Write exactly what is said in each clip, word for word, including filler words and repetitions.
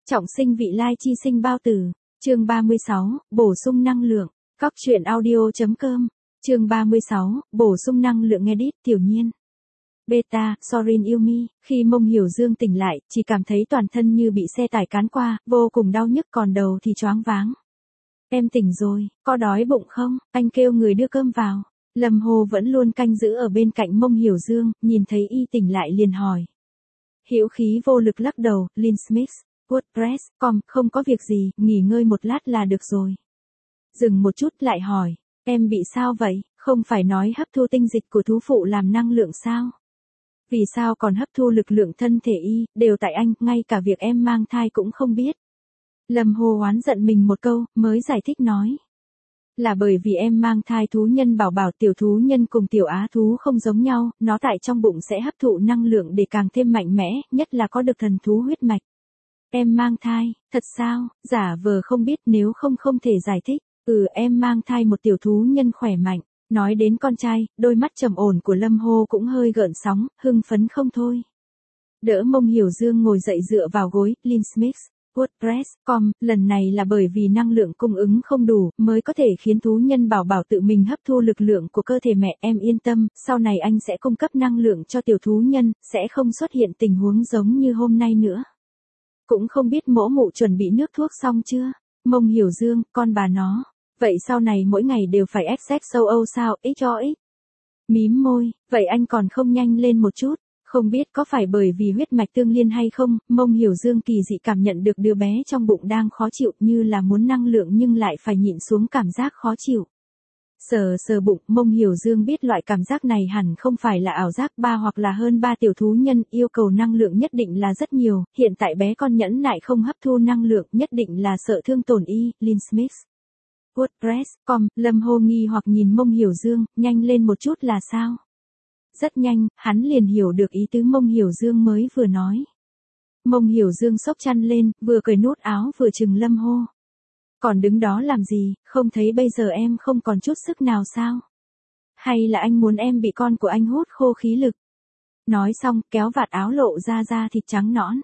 Trọng sinh vị lai chi sinh bao tử. Chương ba mươi sáu, bổ sung năng lượng. Cóc truyện audio.com. Chương ba mươi sáu, bổ sung năng lượng edit Tiểu Nhiên. Beta, Sorin Yumi, khi Mông Hiểu Dương tỉnh lại, chỉ cảm thấy toàn thân như bị xe tải cán qua, vô cùng đau nhức còn đầu thì choáng váng. Em tỉnh rồi, có đói bụng không? Anh kêu người đưa cơm vào. Lâm Hồ vẫn luôn canh giữ ở bên cạnh Mông Hiểu Dương, nhìn thấy y tỉnh lại liền hỏi. Hữu khí vô lực lắc đầu, Lynn Smith, WordPress, com, không có việc gì, nghỉ ngơi một lát là được rồi. Dừng một chút lại hỏi, em bị sao vậy, không phải nói hấp thu tinh dịch của thú phụ làm năng lượng sao? Vì sao còn hấp thu lực lượng thân thể y, đều tại anh, ngay cả việc em mang thai cũng không biết. Lâm Hồ oán giận mình một câu, mới giải thích nói. Là bởi vì em mang thai thú nhân bảo bảo tiểu thú nhân cùng tiểu á thú không giống nhau, nó tại trong bụng sẽ hấp thụ năng lượng để càng thêm mạnh mẽ, nhất là có được thần thú huyết mạch. Em mang thai, thật sao, giả vờ không biết nếu không không thể giải thích, ừ em mang thai một tiểu thú nhân khỏe mạnh. Nói đến con trai, đôi mắt trầm ổn của Lâm Hồ cũng hơi gợn sóng, hưng phấn không thôi. Đỡ Mông Hiểu Dương ngồi dậy dựa vào gối, Lynn Smith, WordPress, com, lần này là bởi vì năng lượng cung ứng không đủ, mới có thể khiến thú nhân bảo bảo tự mình hấp thu lực lượng của cơ thể mẹ, em yên tâm, sau này anh sẽ cung cấp năng lượng cho tiểu thú nhân, sẽ không xuất hiện tình huống giống như hôm nay nữa. Cũng không biết mỗ mụ chuẩn bị nước thuốc xong chưa? Mông Hiểu Dương, con bà nó. Vậy sau này mỗi ngày đều phải ép xét sâu âu sao, ít cho ít. Mím môi, vậy anh còn không nhanh lên một chút, không biết có phải bởi vì huyết mạch tương liên hay không, Mông Hiểu Dương kỳ dị cảm nhận được đứa bé trong bụng đang khó chịu như là muốn năng lượng nhưng lại phải nhịn xuống cảm giác khó chịu. Sờ sờ bụng, Mông Hiểu Dương biết loại cảm giác này hẳn không phải là ảo giác, ba hoặc là hơn ba tiểu thú nhân yêu cầu năng lượng nhất định là rất nhiều, hiện tại bé con nhẫn nại không hấp thu năng lượng nhất định là sợ thương tổn y, Lynn Smith. WordPress, com, Lâm Hồ nghi hoặc nhìn Mông Hiểu Dương, nhanh lên một chút là sao? Rất nhanh, hắn liền hiểu được ý tứ Mông Hiểu Dương mới vừa nói. Mông Hiểu Dương xốc chăn lên, vừa cởi nút áo vừa chừng Lâm Hồ. Còn đứng đó làm gì, không thấy bây giờ em không còn chút sức nào sao? Hay là anh muốn em bị con của anh hút khô khí lực? Nói xong, kéo vạt áo lộ ra da thịt trắng nõn.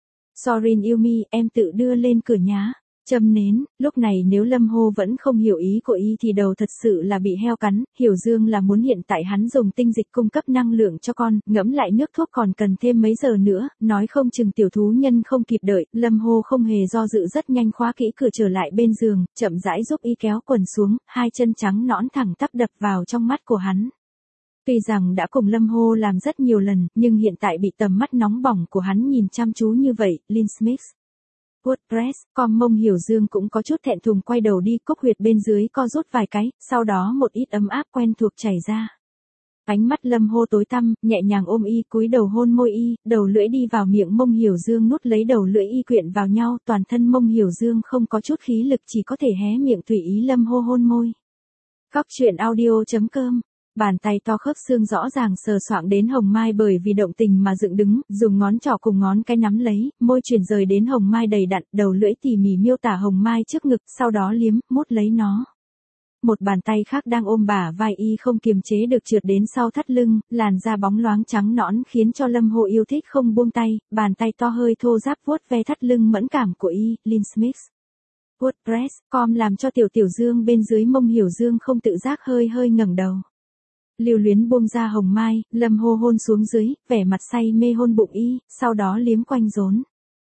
Sorin Yumi, em tự đưa lên cửa nhá. Châm nến, lúc này nếu Lâm Hồ vẫn không hiểu ý của y thì đầu thật sự là bị heo cắn, Hiểu Dương là muốn hiện tại hắn dùng tinh dịch cung cấp năng lượng cho con, ngẫm lại nước thuốc còn cần thêm mấy giờ nữa, nói không chừng tiểu thú nhân không kịp đợi, Lâm Hồ không hề do dự rất nhanh khóa kỹ cửa trở lại bên giường, chậm rãi giúp y kéo quần xuống, hai chân trắng nõn thẳng tắp đập vào trong mắt của hắn. Tuy rằng đã cùng Lâm Hồ làm rất nhiều lần, nhưng hiện tại bị tầm mắt nóng bỏng của hắn nhìn chăm chú như vậy, Lynn Smith. WordPress, com Mông Hiểu Dương cũng có chút thẹn thùng quay đầu đi, cúc huyệt bên dưới co rút vài cái, sau đó một ít ấm áp quen thuộc chảy ra. Ánh mắt Lâm Hồ tối tăm, nhẹ nhàng ôm y, cúi đầu hôn môi y, đầu lưỡi đi vào miệng Mông Hiểu Dương nuốt lấy đầu lưỡi y quyện vào nhau, toàn thân Mông Hiểu Dương không có chút khí lực chỉ có thể hé miệng tùy ý Lâm Hồ hôn môi. Cóc truyện audio.com. Bàn tay to khớp xương rõ ràng sờ soạng đến hồng mai bởi vì động tình mà dựng đứng, dùng ngón trỏ cùng ngón cái nắm lấy, môi chuyển rời đến hồng mai đầy đặn, đầu lưỡi tỉ mỉ miêu tả hồng mai trước ngực, sau đó liếm, mút lấy nó. Một bàn tay khác đang ôm bả vai y không kiềm chế được trượt đến sau thắt lưng, làn da bóng loáng trắng nõn khiến cho Lâm Hồ yêu thích không buông tay, bàn tay to hơi thô ráp vuốt ve thắt lưng mẫn cảm của y, Lynn Smith. WordPress, com làm cho tiểu tiểu Dương bên dưới Mông Hiểu Dương không tự giác hơi hơi ngẩng đầu. Lưu luyến buông ra hồng mai, Lâm Hồ hôn xuống dưới, vẻ mặt say mê hôn bụng y, sau đó liếm quanh rốn.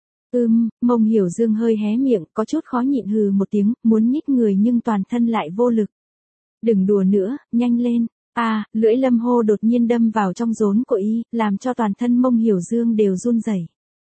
Ưm, Mông Hiểu Dương hơi hé miệng, có chút khó nhịn hừ một tiếng, muốn nhích người nhưng toàn thân lại vô lực. Đừng đùa nữa, nhanh lên. À, lưỡi Lâm Hồ đột nhiên đâm vào trong rốn của y, làm cho toàn thân Mông Hiểu Dương đều run rẩy.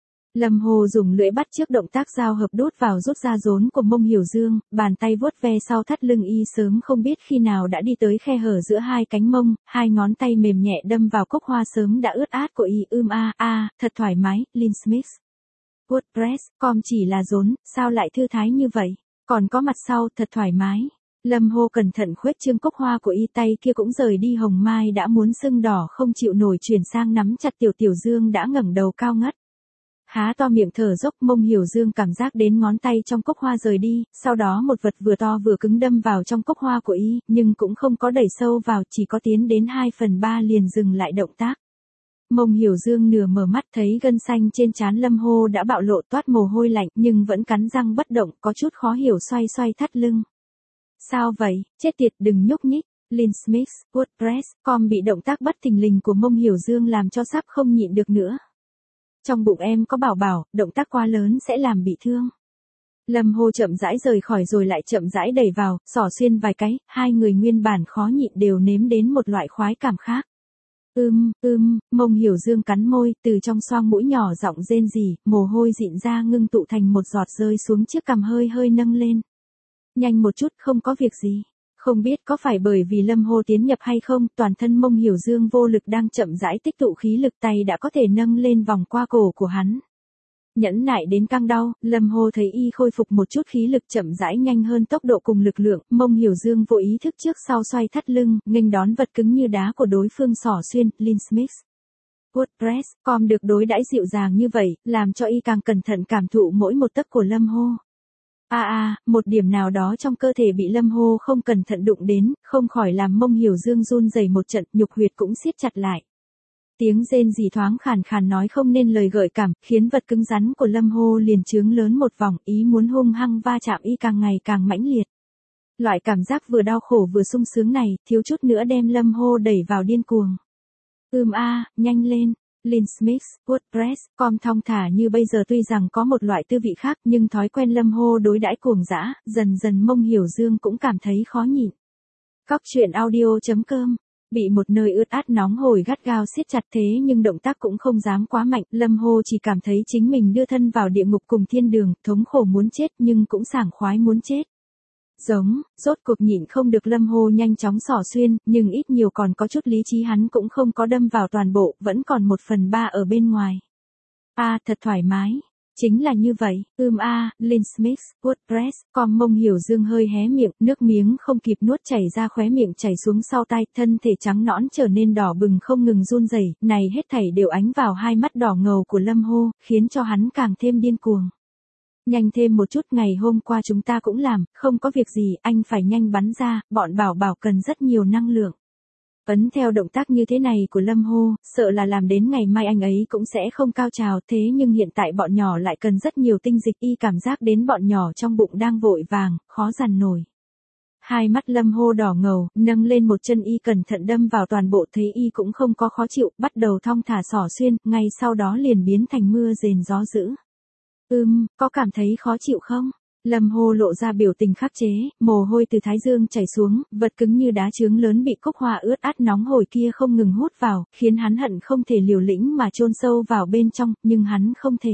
Lâm Hồ dùng lưỡi bắt trước động tác giao hợp đút vào rút ra rốn của Mông Hiểu Dương, bàn tay vuốt ve sau thắt lưng y sớm không biết khi nào đã đi tới khe hở giữa hai cánh mông, hai ngón tay mềm nhẹ đâm vào cúc hoa sớm đã ướt át của y, ưm a a, thật thoải mái, Lynn Smith. WordPress, com chỉ là rốn, sao lại thư thái như vậy, còn có mặt sau, thật thoải mái. Lâm Hồ cẩn thận khuếch trương cúc hoa của y, tay kia cũng rời đi hồng mai đã muốn sưng đỏ không chịu nổi chuyển sang nắm chặt tiểu tiểu Dương đã ngẩng đầu cao ngất. Há to miệng thở dốc, Mông Hiểu Dương cảm giác đến ngón tay trong cúc hoa rời đi, sau đó một vật vừa to vừa cứng đâm vào trong cúc hoa của y, nhưng cũng không có đẩy sâu vào, chỉ có tiến đến hai phần ba liền dừng lại động tác. Mông Hiểu Dương nửa mở mắt thấy gân xanh trên trán Lâm Hô đã bạo lộ toát mồ hôi lạnh nhưng vẫn cắn răng bất động, có chút khó hiểu xoay xoay thắt lưng. Sao vậy, chết tiệt đừng nhúc nhích. Lynn Smith, WordPress, com bị động tác bất thình lình của Mông Hiểu Dương làm cho sắp không nhịn được nữa. Trong bụng em có bảo bảo, động tác quá lớn sẽ làm bị thương. Lâm Hô chậm rãi rời khỏi rồi lại chậm rãi đẩy vào, xỏ xuyên vài cái, hai người nguyên bản khó nhịn đều nếm đến một loại khoái cảm khác. Ưm, ưm, Mông Hiểu Dương cắn môi, từ trong xoang mũi nhỏ giọng rên rỉ, mồ hôi dịn ra ngưng tụ thành một giọt rơi xuống chiếc cằm hơi hơi nâng lên. Nhanh một chút, không có việc gì. Không biết có phải bởi vì Lâm Hô tiến nhập hay không, toàn thân Mông Hiểu Dương vô lực đang chậm rãi tích tụ khí lực, tay đã có thể nâng lên vòng qua cổ của hắn. Nhẫn nại đến căng đau, Lâm Hô thấy y khôi phục một chút khí lực chậm rãi nhanh hơn tốc độ cùng lực lượng, Mông Hiểu Dương vô ý thức trước sau xoay thắt lưng, nghênh đón vật cứng như đá của đối phương xỏ xuyên, Lynn Smith. WordPress, com được đối đãi dịu dàng như vậy, làm cho y càng cẩn thận cảm thụ mỗi một tấc của Lâm Hô. A a, à, một điểm nào đó trong cơ thể bị Lâm Hô không cẩn thận đụng đến, không khỏi làm Mông Hiểu Dương run rẩy một trận, nhục huyệt cũng siết chặt lại. Tiếng rên rỉ thoáng khàn khàn nói không nên lời gợi cảm, khiến vật cứng rắn của Lâm Hô liền trướng lớn một vòng, ý muốn hung hăng va chạm y càng ngày càng mãnh liệt. Loại cảm giác vừa đau khổ vừa sung sướng này, thiếu chút nữa đem Lâm Hô đẩy vào điên cuồng. Ưm a, à, nhanh lên. Lynn Smith, WordPress, com thong thả như bây giờ tuy rằng có một loại tư vị khác nhưng thói quen Lâm Hô đối đãi cuồng dã, dần dần Mông Hiểu Dương cũng cảm thấy khó nhịn. Cóc truyện audio chấm com, bị một nơi ướt át nóng hổi gắt gao siết chặt thế nhưng động tác cũng không dám quá mạnh, Lâm Hô chỉ cảm thấy chính mình đưa thân vào địa ngục cùng thiên đường, thống khổ muốn chết nhưng cũng sảng khoái muốn chết. Giống, rốt cuộc nhịn không được Lâm Hô nhanh chóng xỏ xuyên, nhưng ít nhiều còn có chút lý trí hắn cũng không có đâm vào toàn bộ, vẫn còn một phần ba ở bên ngoài. A à, thật thoải mái. Chính là như vậy, ưm a, à, Lynn Smith, WordPress, com Mông Hiểu Dương hơi hé miệng, nước miếng không kịp nuốt chảy ra khóe miệng chảy xuống sau tai, thân thể trắng nõn trở nên đỏ bừng không ngừng run rẩy, này hết thảy đều ánh vào hai mắt đỏ ngầu của Lâm Hô, khiến cho hắn càng thêm điên cuồng. Nhanh thêm một chút, ngày hôm qua chúng ta cũng làm, không có việc gì, anh phải nhanh bắn ra, bọn bảo bảo cần rất nhiều năng lượng. Ấn theo động tác như thế này của Lâm Hô, sợ là làm đến ngày mai anh ấy cũng sẽ không cao trào, thế nhưng hiện tại bọn nhỏ lại cần rất nhiều tinh dịch, y cảm giác đến bọn nhỏ trong bụng đang vội vàng, khó dằn nổi. Hai mắt Lâm Hô đỏ ngầu, nâng lên một chân y cẩn thận đâm vào toàn bộ, thấy y cũng không có khó chịu, bắt đầu thong thả xỏ xuyên, ngay sau đó liền biến thành mưa rền gió dữ. Ừm, có cảm thấy khó chịu không? Lâm Hô lộ ra biểu tình khắc chế, mồ hôi từ thái dương chảy xuống, vật cứng như đá trướng lớn bị cúc hoa ướt át nóng hổi kia không ngừng hút vào, khiến hắn hận không thể liều lĩnh mà chôn sâu vào bên trong, nhưng hắn không thể.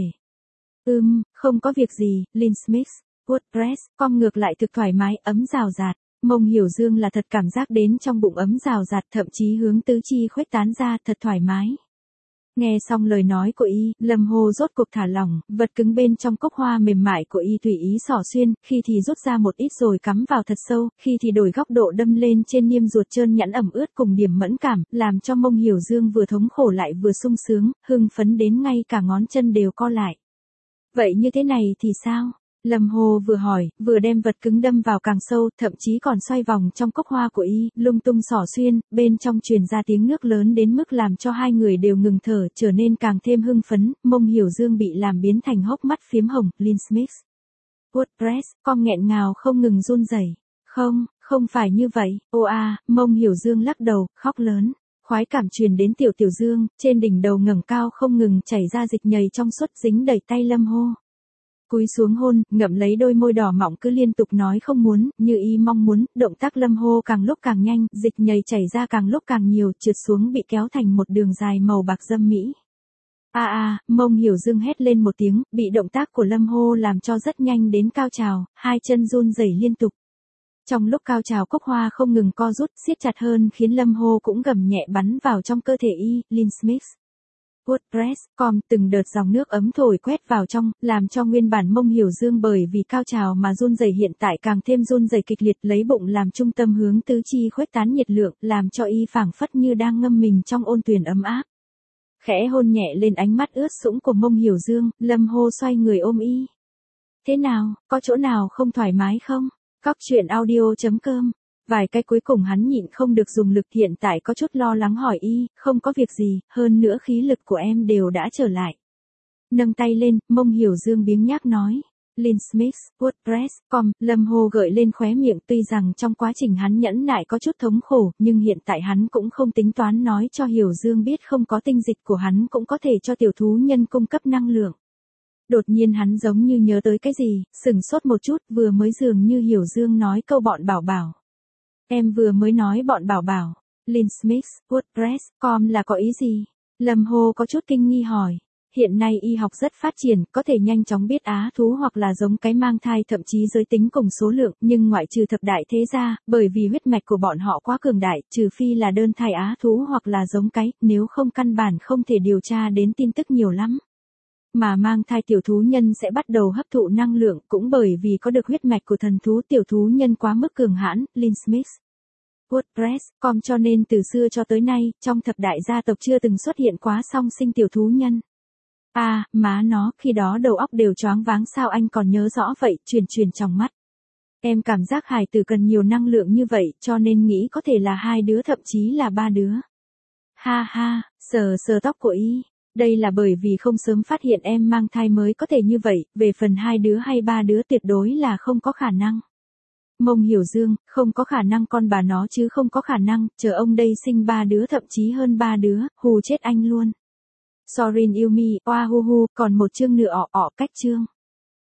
Ừm, không có việc gì, Lynn Smith, WordPress, com ngược lại thực thoải mái, ấm rào rạt. Mông Hiểu Dương là thật cảm giác đến trong bụng ấm rào rạt, thậm chí hướng tứ chi khuếch tán ra, thật thoải mái. Nghe xong lời nói của y, Lâm Hô rốt cuộc thả lỏng, vật cứng bên trong cốc hoa mềm mại của y tùy ý xỏ xuyên, khi thì rút ra một ít rồi cắm vào thật sâu, khi thì đổi góc độ đâm lên trên niêm ruột trơn nhẵn ẩm ướt cùng điểm mẫn cảm, làm cho Mông Hiểu Dương vừa thống khổ lại vừa sung sướng, hưng phấn đến ngay cả ngón chân đều co lại. Vậy như thế này thì sao? Lâm Hô vừa hỏi, vừa đem vật cứng đâm vào càng sâu, thậm chí còn xoay vòng trong cốc hoa của y, lung tung xỏ xuyên, bên trong truyền ra tiếng nước lớn đến mức làm cho hai người đều ngừng thở, trở nên càng thêm hưng phấn, Mông Hiểu Dương bị làm biến thành hốc mắt phiếm hồng, Lynn Smith. WordPress, com nghẹn ngào không ngừng run rẩy. Không, không phải như vậy, ô a, Mông Hiểu Dương lắc đầu, khóc lớn. Khoái cảm truyền đến tiểu tiểu dương, trên đỉnh đầu ngẩng cao không ngừng chảy ra dịch nhầy trong suốt dính đầy tay Lâm Hô. Cúi xuống hôn, ngậm lấy đôi môi đỏ mọng cứ liên tục nói không muốn, như y mong muốn, động tác Lâm Hô càng lúc càng nhanh, dịch nhầy chảy ra càng lúc càng nhiều, trượt xuống bị kéo thành một đường dài màu bạc dâm mỹ. A à, a, à, Mông Hiểu Dương hét lên một tiếng, bị động tác của Lâm Hô làm cho rất nhanh đến cao trào, hai chân run rẩy liên tục. Trong lúc cao trào cốc hoa không ngừng co rút, siết chặt hơn khiến Lâm Hô cũng gầm nhẹ bắn vào trong cơ thể y, Lynn Smith. WordPress, com từng đợt dòng nước ấm thổi quét vào trong, làm cho nguyên bản Mông Hiểu Dương bởi vì cao trào mà run rẩy hiện tại càng thêm run rẩy kịch liệt, lấy bụng làm trung tâm hướng tứ chi khuếch tán nhiệt lượng, làm cho y phảng phất như đang ngâm mình trong ôn tuyền ấm áp. Khẽ hôn nhẹ lên ánh mắt ướt sũng của Mông Hiểu Dương, Lâm Hô xoay người ôm y. Thế nào, có chỗ nào không thoải mái không? Cóc truyện audio chấm com Vài cái cuối cùng hắn nhịn không được dùng lực, hiện tại có chút lo lắng hỏi y, không có việc gì, hơn nữa khí lực của em đều đã trở lại. Nâng tay lên, Mông Hiểu Dương biếng nhác nói. Linsmith, WordPress chấm com, Lâm Hồ gợi lên khóe miệng, tuy rằng trong quá trình hắn nhẫn nại có chút thống khổ, nhưng hiện tại hắn cũng không tính toán nói cho Hiểu Dương biết không có tinh dịch của hắn cũng có thể cho tiểu thú nhân cung cấp năng lượng. Đột nhiên hắn giống như nhớ tới cái gì, sừng sốt một chút, vừa mới dường như Hiểu Dương nói câu bọn bảo bảo. Em vừa mới nói bọn bảo bảo. Linsmith, WordPress chấm com là có ý gì? Lâm Hồ có chút kinh nghi hỏi. Hiện nay y học rất phát triển, có thể nhanh chóng biết á thú hoặc là giống cái mang thai, thậm chí giới tính cùng số lượng, nhưng ngoại trừ thập đại thế gia, bởi vì huyết mạch của bọn họ quá cường đại, trừ phi là đơn thai á thú hoặc là giống cái, nếu không căn bản không thể điều tra đến tin tức nhiều lắm. Mà mang thai tiểu thú nhân sẽ bắt đầu hấp thụ năng lượng, cũng bởi vì có được huyết mạch của thần thú, tiểu thú nhân quá mức cường hãn. Linsmith, WordPress chấm com cho nên từ xưa cho tới nay, trong thập đại gia tộc chưa từng xuất hiện quá song sinh tiểu thú nhân. À, má nó, khi đó đầu óc đều choáng váng, sao anh còn nhớ rõ vậy, truyền truyền trong mắt. Em cảm giác hài tử cần nhiều năng lượng như vậy, cho nên nghĩ có thể là hai đứa, thậm chí là ba đứa. Ha ha, sờ sờ tóc của y. Đây là bởi vì không sớm phát hiện em mang thai mới có thể như vậy, về phần hai đứa hay ba đứa tuyệt đối là không có khả năng. Mông Hiểu Dương, không có khả năng con bà nó chứ không có khả năng, chờ ông đây sinh ba đứa thậm chí hơn ba đứa, hù chết anh luôn. Sorin Yumi, oa hu hu, còn một chương nữa ọ ọ cách chương.